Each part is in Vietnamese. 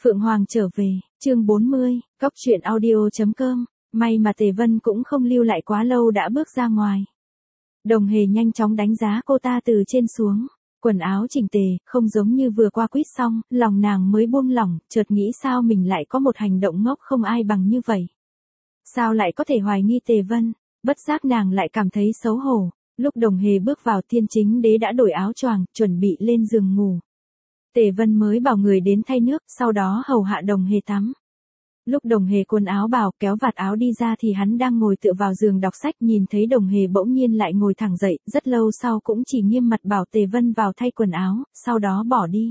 Phượng Hoàng trở về, chương 40, Cóc truyện audio.com, may mà Tề Vân cũng không lưu lại quá lâu đã bước ra ngoài. Đồng Hề nhanh chóng đánh giá cô ta từ trên xuống, quần áo chỉnh tề, không giống như vừa qua quýt xong, lòng nàng mới buông lỏng, chợt nghĩ sao mình lại có một hành động ngốc không ai bằng như vậy. Sao lại có thể hoài nghi Tề Vân, bất giác nàng lại cảm thấy xấu hổ. Lúc Đồng Hề bước vào Thiên Chính Đế đã đổi áo choàng, chuẩn bị lên giường ngủ. Tề Vân mới bảo người đến thay nước, sau đó hầu hạ Đồng Hề tắm. Lúc Đồng Hề quần áo bào kéo vạt áo đi ra thì hắn đang ngồi tựa vào giường đọc sách, nhìn thấy Đồng Hề bỗng nhiên lại ngồi thẳng dậy, rất lâu sau cũng chỉ nghiêm mặt bảo Tề Vân vào thay quần áo, sau đó bỏ đi.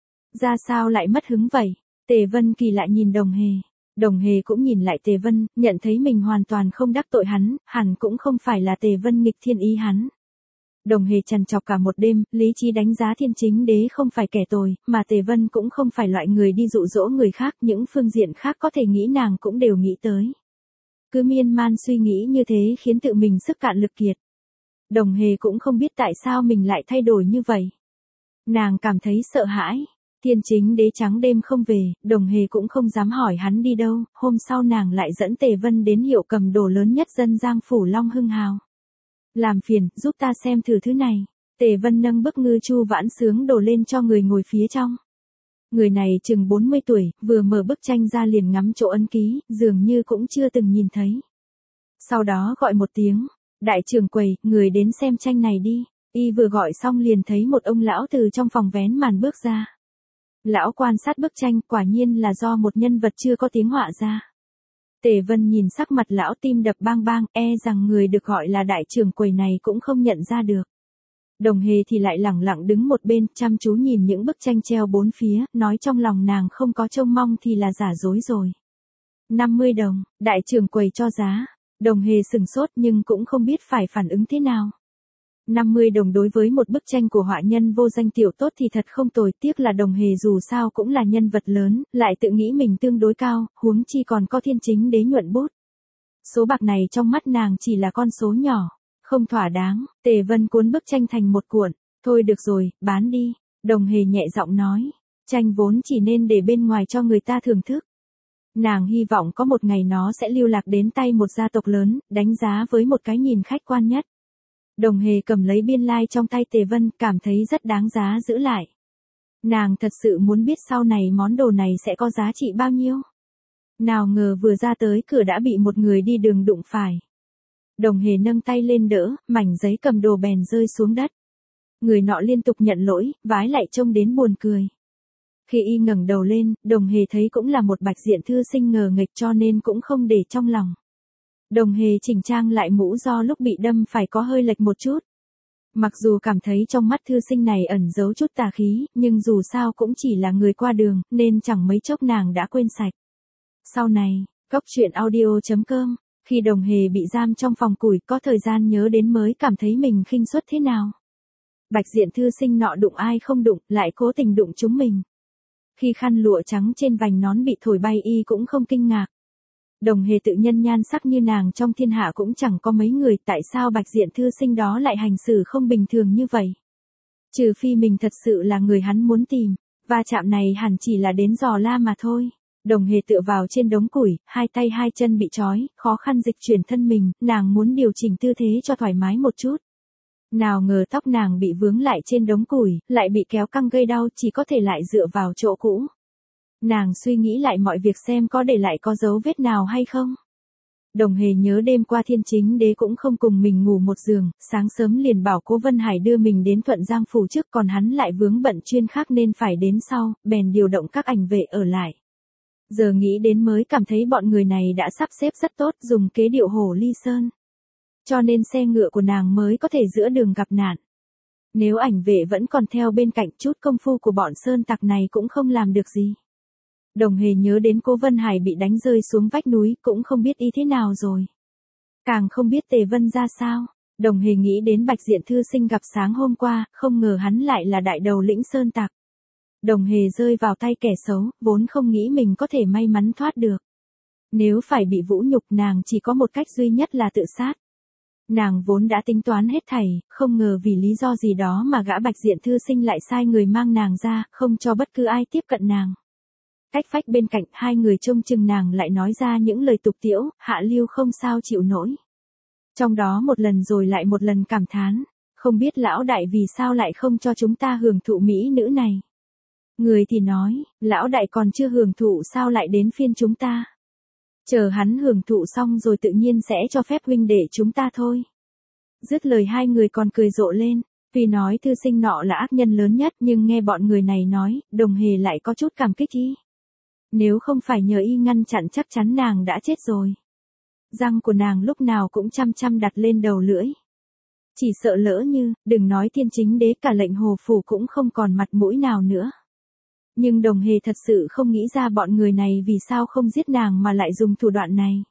Ra sao lại mất hứng vậy? Tề Vân kỳ lạ nhìn Đồng Hề. Đồng Hề cũng nhìn lại Tề Vân, nhận thấy mình hoàn toàn không đắc tội hắn, hẳn cũng không phải là Tề Vân nghịch thiên ý hắn. Đồng Hề trằn trọc cả một đêm, lý trí đánh giá Thiên Chính Đế không phải kẻ tồi, mà Tề Vân cũng không phải loại người đi dụ dỗ người khác, những phương diện khác có thể nghĩ nàng cũng đều nghĩ tới. Cứ miên man suy nghĩ như thế khiến tự mình sức cạn lực kiệt. Đồng Hề cũng không biết tại sao mình lại thay đổi như vậy. Nàng cảm thấy sợ hãi. Thiên Chính Đế trắng đêm không về, Đồng Hề cũng không dám hỏi hắn đi đâu, hôm sau nàng lại dẫn Tề Vân đến hiệu cầm đồ lớn nhất dân Giang phủ Long Hưng Hào. Làm phiền, giúp ta xem thử thứ này. Tề Vân nâng bức ngư chu vãn sướng đồ lên cho người ngồi phía trong. Người này chừng 40 tuổi, vừa mở bức tranh ra liền ngắm chỗ ấn ký, dường như cũng chưa từng nhìn thấy. Sau đó gọi một tiếng, đại trưởng quầy, người đến xem tranh này đi. Y vừa gọi xong liền thấy một ông lão từ trong phòng vén màn bước ra. Lão quan sát bức tranh, quả nhiên là do một nhân vật chưa có tiếng họa ra. Tề Vân nhìn sắc mặt lão tim đập bang bang, rằng người được gọi là đại trưởng quầy này cũng không nhận ra được. Đồng Hề thì lại lẳng lặng đứng một bên, chăm chú nhìn những bức tranh treo bốn phía, nói trong lòng nàng không có trông mong thì là giả dối rồi. 50 đồng, đại trưởng quầy cho giá. Đồng Hề sừng sốt nhưng cũng không biết phải phản ứng thế nào. 50 đồng đối với một bức tranh của họa nhân vô danh tiểu tốt thì thật không tồi, tiếc là Đồng Hề dù sao cũng là nhân vật lớn, lại tự nghĩ mình tương đối cao, huống chi còn có Thiên Chính Đế nhuận bút. Số bạc này trong mắt nàng chỉ là con số nhỏ, không thỏa đáng. Tề Vân cuốn bức tranh thành một cuộn, thôi được rồi, bán đi. Đồng Hề nhẹ giọng nói, tranh vốn chỉ nên để bên ngoài cho người ta thưởng thức. Nàng hy vọng có một ngày nó sẽ lưu lạc đến tay một gia tộc lớn, đánh giá với một cái nhìn khách quan nhất. Đồng Hề cầm lấy biên lai trong tay Tề Vân, cảm thấy rất đáng giá giữ lại. Nàng thật sự muốn biết sau này món đồ này sẽ có giá trị bao nhiêu. Nào ngờ vừa ra tới cửa đã bị một người đi đường đụng phải. Đồng Hề nâng tay lên đỡ, mảnh giấy cầm đồ bèn rơi xuống đất. Người nọ liên tục nhận lỗi, vái lại trông đến buồn cười. Khi y ngẩng đầu lên, Đồng Hề thấy cũng là một bạch diện thư sinh ngờ nghệch cho nên cũng không để trong lòng. Đồng Hề chỉnh trang lại mũ do lúc bị đâm phải có hơi lệch một chút. Mặc dù cảm thấy trong mắt thư sinh này ẩn giấu chút tà khí, nhưng dù sao cũng chỉ là người qua đường, nên chẳng mấy chốc nàng đã quên sạch. Sau này, Cóc truyện audio.com, khi Đồng Hề bị giam trong phòng củi có thời gian nhớ đến mới cảm thấy mình khinh suất thế nào. Bạch diện thư sinh nọ đụng ai không đụng, lại cố tình đụng chúng mình. Khi khăn lụa trắng trên vành nón bị thổi bay y cũng không kinh ngạc. Đồng Hề tự nhân nhan sắc như nàng trong thiên hạ cũng chẳng có mấy người, tại sao bạch diện thư sinh đó lại hành xử không bình thường như vậy. Trừ phi mình thật sự là người hắn muốn tìm, va chạm này hẳn chỉ là đến dò la mà thôi. Đồng Hề tựa vào trên đống củi, hai tay hai chân bị trói, khó khăn dịch chuyển thân mình, nàng muốn điều chỉnh tư thế cho thoải mái một chút. Nào ngờ tóc nàng bị vướng lại trên đống củi, lại bị kéo căng gây đau, chỉ có thể lại dựa vào chỗ cũ. Nàng suy nghĩ lại mọi việc xem có để lại có dấu vết nào hay không. Đồng Hề nhớ đêm qua Thiên Chính Đế cũng không cùng mình ngủ một giường, sáng sớm liền bảo Cố Vân Hải đưa mình đến Thuận Giang phủ trước, còn hắn lại vướng bận chuyên khác nên phải đến sau, bèn điều động các ảnh vệ ở lại. Giờ nghĩ đến mới cảm thấy bọn người này đã sắp xếp rất tốt, dùng kế điệu hổ ly sơn. Cho nên xe ngựa của nàng mới có thể giữa đường gặp nạn. Nếu ảnh vệ vẫn còn theo bên cạnh, chút công phu của bọn sơn tặc này cũng không làm được gì. Đồng Hề nhớ đến Cố Vân Hải bị đánh rơi xuống vách núi, cũng không biết y thế nào rồi. Càng không biết Tề Vân ra sao. Đồng Hề nghĩ đến bạch diện thư sinh gặp sáng hôm qua, không ngờ hắn lại là đại đầu lĩnh sơn tặc. Đồng Hề rơi vào tay kẻ xấu, vốn không nghĩ mình có thể may mắn thoát được. Nếu phải bị vũ nhục nàng chỉ có một cách duy nhất là tự sát. Nàng vốn đã tính toán hết thảy, không ngờ vì lý do gì đó mà gã bạch diện thư sinh lại sai người mang nàng ra, không cho bất cứ ai tiếp cận nàng. Cách vách bên cạnh, hai người trông chừng nàng lại nói ra những lời tục tĩu, Hạ Lưu không sao chịu nổi. Trong đó một lần rồi lại một lần cảm thán, không biết lão đại vì sao lại không cho chúng ta hưởng thụ mỹ nữ này. Người thì nói, lão đại còn chưa hưởng thụ sao lại đến phiên chúng ta. Chờ hắn hưởng thụ xong rồi tự nhiên sẽ cho phép huynh đệ chúng ta thôi. Dứt lời hai người còn cười rộ lên, tuy nói thư sinh nọ là ác nhân lớn nhất nhưng nghe bọn người này nói, Đồng Hề lại có chút cảm kích y. Nếu không phải nhờ y ngăn chặn chắc chắn nàng đã chết rồi. Răng của nàng lúc nào cũng chăm chăm đặt lên đầu lưỡi. Chỉ sợ lỡ như, đừng nói Thiên Chính Đế, cả lệnh Hồ Phủ cũng không còn mặt mũi nào nữa. Nhưng Đồng Hề thật sự không nghĩ ra bọn người này vì sao không giết nàng mà lại dùng thủ đoạn này.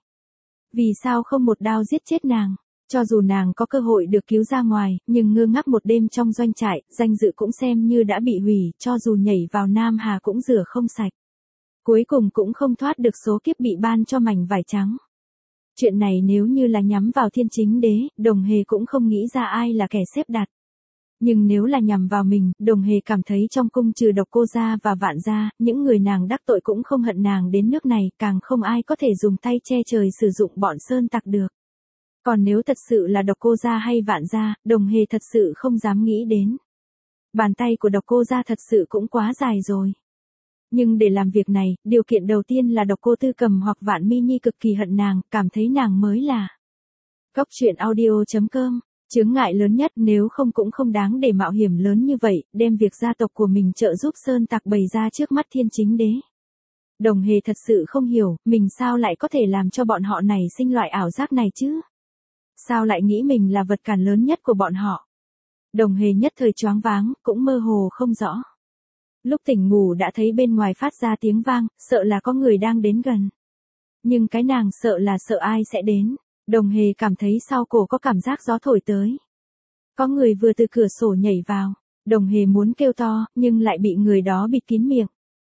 Vì sao không một đao giết chết nàng. Cho dù nàng có cơ hội được cứu ra ngoài, nhưng ngơ ngác một đêm trong doanh trại, danh dự cũng xem như đã bị hủy, cho dù nhảy vào Nam Hà cũng rửa không sạch. Cuối cùng cũng không thoát được số kiếp bị ban cho mảnh vải trắng. Chuyện này nếu như là nhắm vào Thiên Chính Đế, Đồng Hề cũng không nghĩ ra ai là kẻ xếp đặt. Nhưng nếu là nhằm vào mình, Đồng Hề cảm thấy trong cung trừ Độc Cô gia và Vạn gia, những người nàng đắc tội cũng không hận nàng đến nước này, càng không ai có thể dùng tay che trời sử dụng bọn sơn tặc được. Còn nếu thật sự là Độc Cô gia hay Vạn gia, Đồng Hề thật sự không dám nghĩ đến. Bàn tay của Độc Cô gia thật sự cũng quá dài rồi. Nhưng để làm việc này, điều kiện đầu tiên là Độc Cô Tư Cầm hoặc Vạn Mi Nhi cực kỳ hận nàng, cảm thấy nàng mới là. Góc truyện audio.com. Chướng ngại lớn nhất, nếu không cũng không đáng để mạo hiểm lớn như vậy, đem việc gia tộc của mình trợ giúp sơn tặc bày ra trước mắt Thiên Chính Đế. Đồng Hề thật sự không hiểu, mình sao lại có thể làm cho bọn họ này sinh loại ảo giác này chứ? Sao lại nghĩ mình là vật cản lớn nhất của bọn họ? Đồng Hề nhất thời choáng váng, cũng mơ hồ không rõ. Lúc tỉnh ngủ đã thấy bên ngoài phát ra tiếng vang, sợ là có người đang đến gần. Nhưng cái nàng sợ là sợ ai sẽ đến. Đồng Hề cảm thấy sau cổ có cảm giác gió thổi tới. Có người vừa từ cửa sổ nhảy vào. Đồng Hề muốn kêu to, nhưng lại bị người đó bịt kín miệng.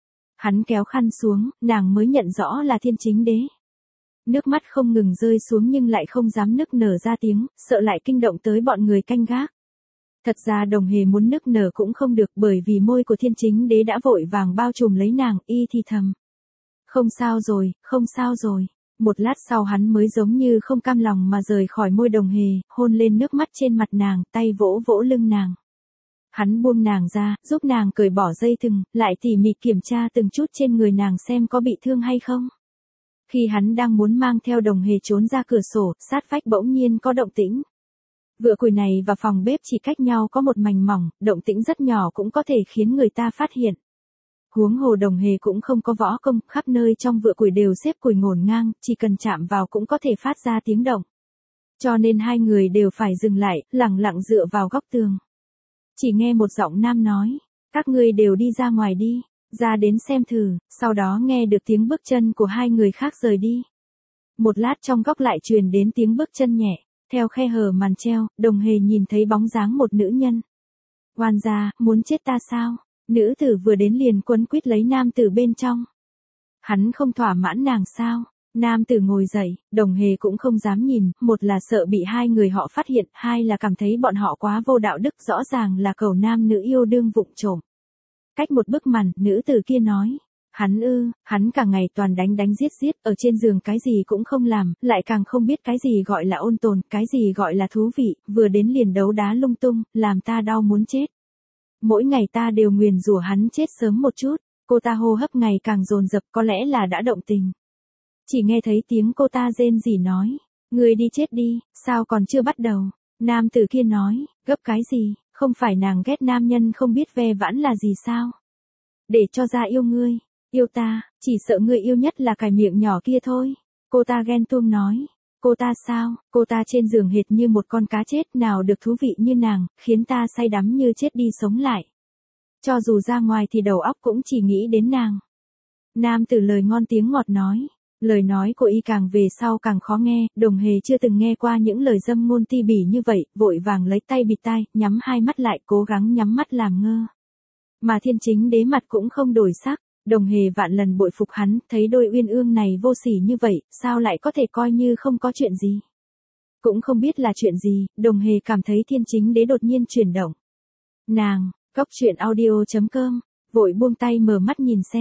Hắn kéo khăn xuống, nàng mới nhận rõ là Thiên Chính Đế. Nước mắt không ngừng rơi xuống nhưng lại không dám nức nở ra tiếng, sợ lại kinh động tới bọn người canh gác. Thật ra Đồng Hề muốn nức nở cũng không được bởi vì môi của Thiên Chính Đế đã vội vàng bao trùm lấy nàng, y thì thầm. Không sao rồi, không sao rồi. Một lát sau hắn mới giống như không cam lòng mà rời khỏi môi Đồng Hề, hôn lên nước mắt trên mặt nàng, tay vỗ vỗ lưng nàng. Hắn buông nàng ra, giúp nàng cởi bỏ dây thừng, lại tỉ mỉ kiểm tra từng chút trên người nàng xem có bị thương hay không. Khi hắn đang muốn mang theo Đồng Hề trốn ra cửa sổ, sát vách bỗng nhiên có động tĩnh. Vựa củi này và phòng bếp chỉ cách nhau có một mảnh mỏng, động tĩnh rất nhỏ cũng có thể khiến người ta phát hiện. Huống hồ Đồng Hề cũng không có võ công, khắp nơi trong vựa củi đều xếp củi ngổn ngang, chỉ cần chạm vào cũng có thể phát ra tiếng động. Cho nên hai người đều phải dừng lại, lặng lặng dựa vào góc tường. Chỉ nghe một giọng nam nói, các ngươi đều đi ra ngoài đi, ra đến xem thử, sau đó nghe được tiếng bước chân của hai người khác rời đi. Một lát trong góc lại truyền đến tiếng bước chân nhẹ, theo khe hở màn treo, Đồng Hề nhìn thấy bóng dáng một nữ nhân. Oan gia, muốn chết ta sao? Nữ tử vừa đến liền quấn quýt lấy nam tử bên trong. Hắn không thỏa mãn nàng sao? Nam tử ngồi dậy, Đồng Hề cũng không dám nhìn, một là sợ bị hai người họ phát hiện, hai là cảm thấy bọn họ quá vô đạo đức, rõ ràng là cầu nam nữ yêu đương vụng trộm. Cách một bức màn, nữ tử kia nói. Hắn cả ngày toàn đánh đánh giết giết, ở trên giường cái gì cũng không làm, lại càng không biết cái gì gọi là ôn tồn, cái gì gọi là thú vị, vừa đến liền đấu đá lung tung, làm ta đau muốn chết. Mỗi ngày ta đều nguyền rủa hắn chết sớm một chút, cô ta hô hấp ngày càng dồn dập, có lẽ là đã động tình. Chỉ nghe thấy tiếng cô ta rên rỉ nói, người đi chết đi, sao còn chưa bắt đầu. Nam tử kia nói, gấp cái gì, không phải nàng ghét nam nhân không biết ve vãn là gì sao. Để cho ra yêu ngươi, yêu ta, chỉ sợ ngươi yêu nhất là cái miệng nhỏ kia thôi. Cô ta ghen tuông nói, cô ta sao, cô ta trên giường hệt như một con cá chết, nào được thú vị như nàng, khiến ta say đắm như chết đi sống lại. Cho dù ra ngoài thì đầu óc cũng chỉ nghĩ đến nàng. Nam tử lời ngon tiếng ngọt nói. Lời nói của y càng về sau càng khó nghe, Đồng Hề chưa từng nghe qua những lời dâm ngôn ti bỉ như vậy, vội vàng lấy tay bịt tai, nhắm hai mắt lại, cố gắng nhắm mắt làm ngơ. Mà Thiên Chính Đế mặt cũng không đổi sắc, Đồng Hề vạn lần bội phục hắn, thấy đôi uyên ương này vô sỉ như vậy, sao lại có thể coi như không có chuyện gì. Cũng không biết là chuyện gì, Đồng Hề cảm thấy Thiên Chính Đế đột nhiên chuyển động. Nàng, góc truyện audio.com, vội buông tay mở mắt nhìn xem.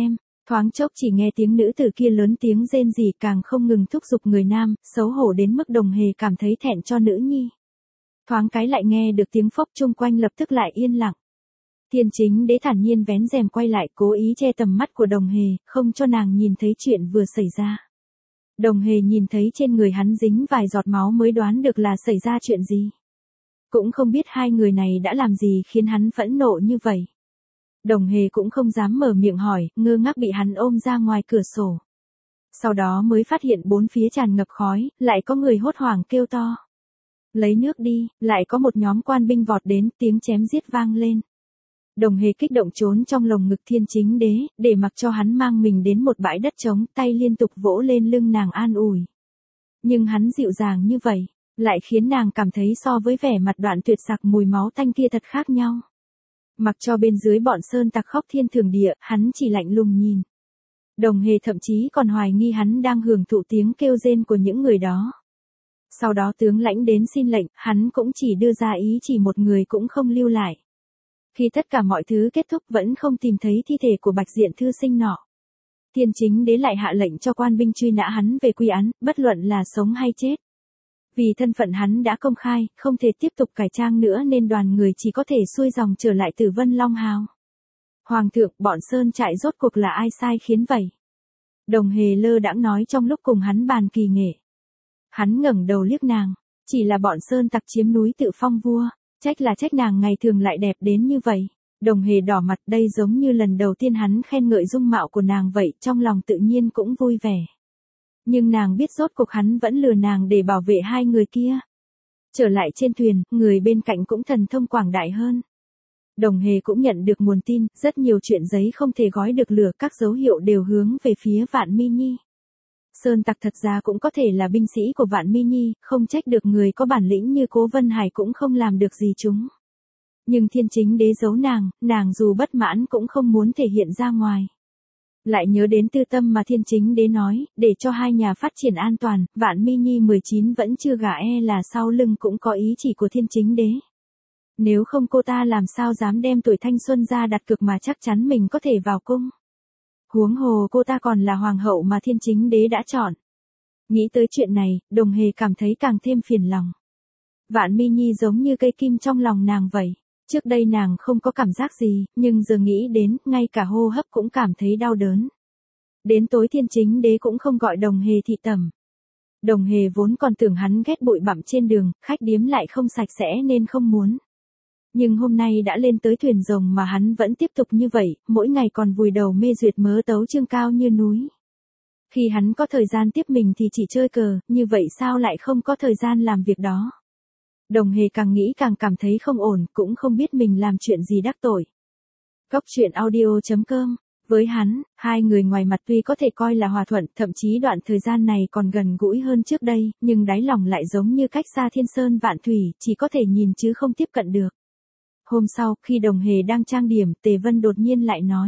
Thoáng chốc chỉ nghe tiếng nữ tử kia lớn tiếng rên rỉ càng không ngừng thúc giục người nam, xấu hổ đến mức Đồng Hề cảm thấy thẹn cho nữ nhi. Thoáng cái lại nghe được tiếng phốc chung quanh lập tức lại yên lặng. Thiên Chính Đế thản nhiên vén rèm quay lại cố ý che tầm mắt của Đồng Hề, không cho nàng nhìn thấy chuyện vừa xảy ra. Đồng Hề nhìn thấy trên người hắn dính vài giọt máu mới đoán được là xảy ra chuyện gì. Cũng không biết hai người này đã làm gì khiến hắn phẫn nộ như vậy. Đồng Hề cũng không dám mở miệng hỏi, ngơ ngác bị hắn ôm ra ngoài cửa sổ. Sau đó mới phát hiện bốn phía tràn ngập khói, lại có người hốt hoảng kêu to. Lấy nước đi, lại có một nhóm quan binh vọt đến, tiếng chém giết vang lên. Đồng Hề kích động trốn trong lồng ngực Thiên Chính Đế, để mặc cho hắn mang mình đến một bãi đất trống, tay liên tục vỗ lên lưng nàng an ủi. Nhưng hắn dịu dàng như vậy, lại khiến nàng cảm thấy so với vẻ mặt đoạn tuyệt sặc mùi máu tanh kia thật khác nhau. Mặc cho bên dưới bọn sơn tặc khóc thiên thường địa, hắn chỉ lạnh lùng nhìn. Đồng Hề thậm chí còn hoài nghi hắn đang hưởng thụ tiếng kêu rên của những người đó. Sau đó tướng lãnh đến xin lệnh, hắn cũng chỉ đưa ra ý chỉ một người cũng không lưu lại. Khi tất cả mọi thứ kết thúc vẫn không tìm thấy thi thể của Bạch Diện thư sinh nọ. Thiên Chính Đế lại hạ lệnh cho quan binh truy nã hắn về quy án, bất luận là sống hay chết. Vì thân phận hắn đã công khai, không thể tiếp tục cải trang nữa nên đoàn người chỉ có thể xuôi dòng trở lại Tử Vân Long Hào. Hoàng thượng, bọn sơn trại rốt cuộc là ai sai khiến vậy? Đồng Hề lơ đãng nói trong lúc cùng hắn bàn kỳ nghệ. Hắn ngẩng đầu liếc nàng, chỉ là bọn sơn tặc chiếm núi Tự Phong vua, trách là trách nàng ngày thường lại đẹp đến như vậy. Đồng Hề đỏ mặt, đây giống như lần đầu tiên hắn khen ngợi dung mạo của nàng vậy, trong lòng tự nhiên cũng vui vẻ. Nhưng nàng biết rốt cuộc hắn vẫn lừa nàng để bảo vệ hai người kia. Trở lại trên thuyền, người bên cạnh cũng thần thông quảng đại hơn. Đồng Hề cũng nhận được nguồn tin, rất nhiều chuyện giấy không thể gói được lửa, các dấu hiệu đều hướng về phía Vạn Mi Nhi. Sơn tặc thật ra cũng có thể là binh sĩ của Vạn Mi Nhi, không trách được người có bản lĩnh như Cố Vân Hải cũng không làm được gì chúng. Nhưng Thiên Chính Đế giấu nàng dù bất mãn cũng không muốn thể hiện ra ngoài. Lại nhớ đến tư tâm mà Thiên Chính Đế nói, để cho hai nhà phát triển an toàn, Vạn Mi Nhi 19 vẫn chưa gả là sau lưng cũng có ý chỉ của Thiên Chính Đế. Nếu không cô ta làm sao dám đem tuổi thanh xuân ra đặt cược mà chắc chắn mình có thể vào cung. Huống hồ cô ta còn là hoàng hậu mà Thiên Chính Đế đã chọn. Nghĩ tới chuyện này, Đồng Hề cảm thấy càng thêm phiền lòng. Vạn Mi Nhi giống như cây kim trong lòng nàng vậy. Trước đây nàng không có cảm giác gì, nhưng giờ nghĩ đến, ngay cả hô hấp cũng cảm thấy đau đớn. Đến tối Thiên Chính Đế cũng không gọi Đồng Hề thị tẩm. Đồng Hề vốn còn tưởng hắn ghét bụi bặm trên đường, khách điếm lại không sạch sẽ nên không muốn. Nhưng hôm nay đã lên tới thuyền rồng mà hắn vẫn tiếp tục như vậy, mỗi ngày còn vùi đầu mê duyệt mớ tấu chương cao như núi. Khi hắn có thời gian tiếp mình thì chỉ chơi cờ, như vậy sao lại không có thời gian làm việc đó. Đồng Hề càng nghĩ càng cảm thấy không ổn, cũng không biết mình làm chuyện gì đắc tội. Góc truyện audio.com. Với hắn, hai người ngoài mặt tuy có thể coi là hòa thuận, thậm chí đoạn thời gian này còn gần gũi hơn trước đây, nhưng đáy lòng lại giống như cách xa thiên sơn vạn thủy, chỉ có thể nhìn chứ không tiếp cận được. Hôm sau, khi Đồng Hề đang trang điểm, Tề Vân đột nhiên lại nói.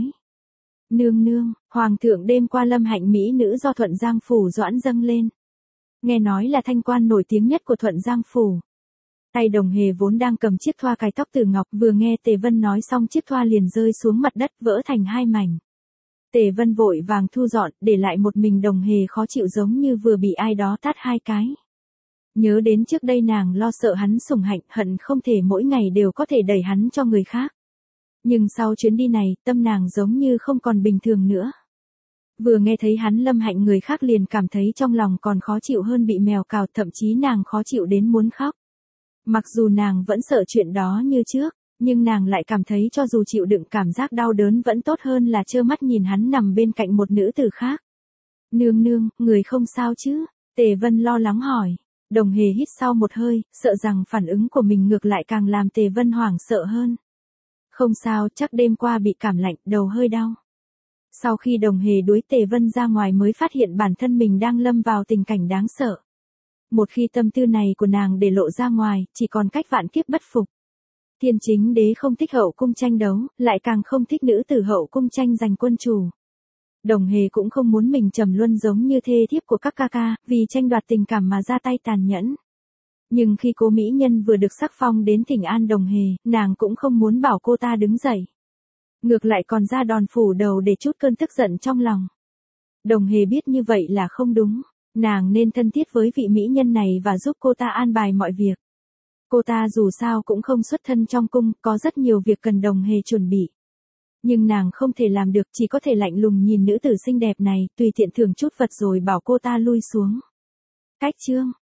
Nương nương, Hoàng thượng đêm qua lâm hạnh mỹ nữ do Thuận Giang Phủ doãn dâng lên. Nghe nói là thanh quan nổi tiếng nhất của Thuận Giang Phủ. Tay Đồng Hề vốn đang cầm chiếc thoa cài tóc từ ngọc, vừa nghe Tề Vân nói xong chiếc thoa liền rơi xuống mặt đất vỡ thành hai mảnh. Tề Vân vội vàng thu dọn, để lại một mình Đồng Hề khó chịu giống như vừa bị ai đó tát hai cái. Nhớ đến trước đây nàng lo sợ hắn sủng hạnh, hận không thể mỗi ngày đều có thể đẩy hắn cho người khác. Nhưng sau chuyến đi này, tâm nàng giống như không còn bình thường nữa. Vừa nghe thấy hắn lâm hạnh người khác liền cảm thấy trong lòng còn khó chịu hơn bị mèo cào, thậm chí nàng khó chịu đến muốn khóc. Mặc dù nàng vẫn sợ chuyện đó như trước, nhưng nàng lại cảm thấy cho dù chịu đựng cảm giác đau đớn vẫn tốt hơn là trơ mắt nhìn hắn nằm bên cạnh một nữ tử khác. Nương nương, người không sao chứ? Tề Vân lo lắng hỏi. Đồng Hề hít sau một hơi, sợ rằng phản ứng của mình ngược lại càng làm Tề Vân hoảng sợ hơn. Không sao, chắc đêm qua bị cảm lạnh, đầu hơi đau. Sau khi Đồng Hề đuổi Tề Vân ra ngoài mới phát hiện bản thân mình đang lâm vào tình cảnh đáng sợ. Một khi tâm tư này của nàng để lộ ra ngoài, chỉ còn cách vạn kiếp bất phục. Thiên Chính Đế không thích hậu cung tranh đấu, lại càng không thích nữ tử hậu cung tranh giành quân chủ. Đồng Hề cũng không muốn mình trầm luân giống như thê thiếp của các ca ca, vì tranh đoạt tình cảm mà ra tay tàn nhẫn. Nhưng khi Cố mỹ nhân vừa được sắc phong đến thỉnh an Đồng Hề, nàng cũng không muốn bảo cô ta đứng dậy. Ngược lại còn ra đòn phủ đầu để trút cơn tức giận trong lòng. Đồng Hề biết như vậy là không đúng, nàng nên thân thiết với vị mỹ nhân này và giúp cô ta an bài mọi việc. Cô ta dù sao cũng không xuất thân trong cung, có rất nhiều việc cần Đồng Hề chuẩn bị. Nhưng nàng không thể làm được, chỉ có thể lạnh lùng nhìn nữ tử xinh đẹp này, tùy tiện thưởng chút vật rồi bảo cô ta lui xuống. Cách chương